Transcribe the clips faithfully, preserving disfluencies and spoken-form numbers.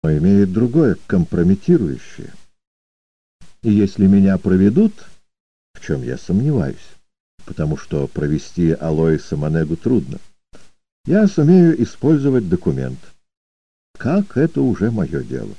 но имеет другое, компрометирующее. И если меня проведут, в чем я сомневаюсь, потому что провести Алоиса Монегу трудно, я сумею использовать документ. Как это уже мое дело.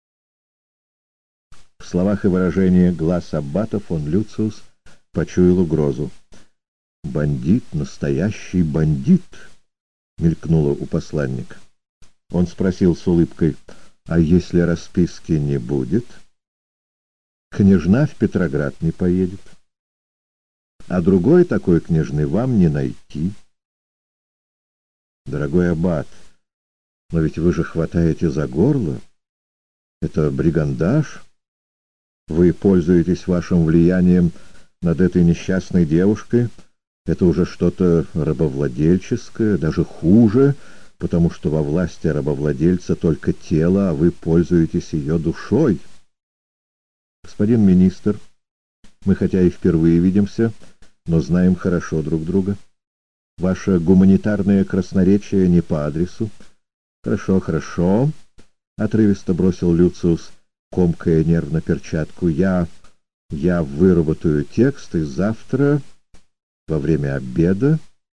В словах и выражении глаз аббата фон Люциус почуял угрозу. «Бандит, настоящий бандит!» — мелькнуло у посланника. Он спросил с улыбкой: «А если расписки не будет?» «Княжна в Петроград не поедет. А другой такой княжны вам не найти». «Дорогой аббат, но ведь вы же хватаете за горло. Это бригандаж. Вы пользуетесь вашим влиянием над этой несчастной девушкой. Это уже что-то рабовладельческое, даже хуже, потому что во власти рабовладельца только тело, а вы пользуетесь ее душой. Господин министр, мы хотя и впервые видимся, но знаем хорошо друг друга. Ваше гуманитарное красноречие не по адресу». «Хорошо, хорошо», — отрывисто бросил Люциус, комкая нервно перчатку. «Я... я выработаю текст, и завтра, во время обеда...»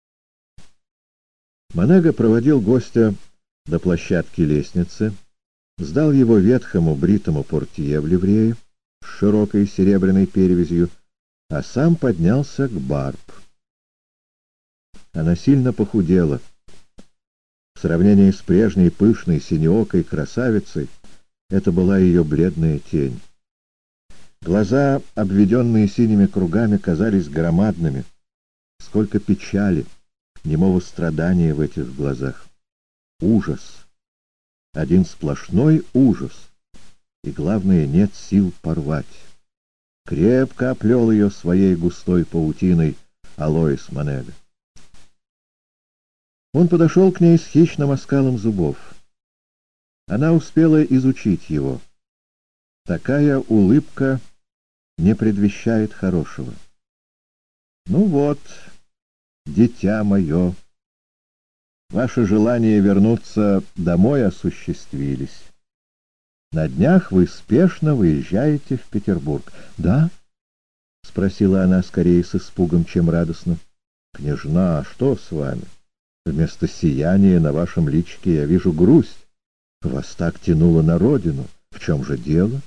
Монега проводил гостя до площадки лестницы, сдал его ветхому бритому портье в ливрее с широкой серебряной перевязью, а сам поднялся к Барб. Она сильно похудела. В сравнении с прежней пышной синеокой красавицей это была ее бледная тень. Глаза, обведенные синими кругами, казались громадными. Сколько печали, немого страдания в этих глазах. Ужас. Один сплошной ужас. И, главное, нет сил порвать. Крепко оплел ее своей густой паутиной Алоис Монега. Он подошел к ней с хищным оскалом зубов. Она успела изучить его. Такая улыбка не предвещает хорошего. «Ну вот, дитя мое, ваши желания вернуться домой осуществились. На днях вы спешно выезжаете в Петербург». «Да?» — спросила она скорее с испугом, чем радостно. «Княжна, что с вами? Вместо сияния на вашем личике я вижу грусть. Вас так тянуло на родину. В чем же дело?»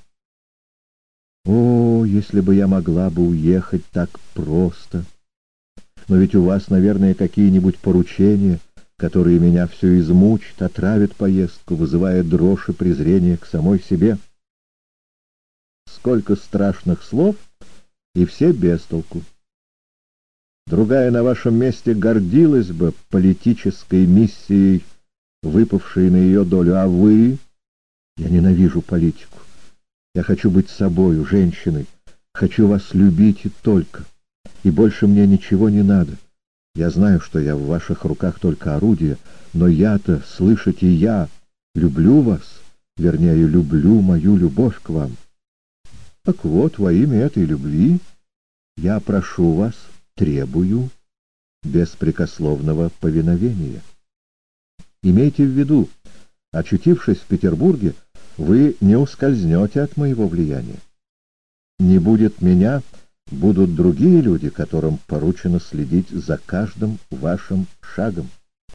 «О, если бы я могла бы уехать так просто! Но ведь у вас, наверное, какие-нибудь поручения, которые меня все измучат, отравят поездку, вызывая дрожь и презрение к самой себе». Сколько страшных слов, и все без толку. Другая на вашем месте гордилась бы политической миссией, выпавшей на ее долю, а вы... Я ненавижу политику. Я хочу быть собою, женщиной. Хочу вас любить и только. И больше мне ничего не надо. Я знаю, что я в ваших руках только орудие, но я-то, слышите, я люблю вас, вернее, люблю мою любовь к вам. Так вот, во имя этой любви я прошу вас, требую беспрекословного повиновения. Имейте в виду, очутившись в Петербурге, вы не ускользнете от моего влияния. Не будет меня, будут другие люди, которым поручено следить за каждым вашим шагом.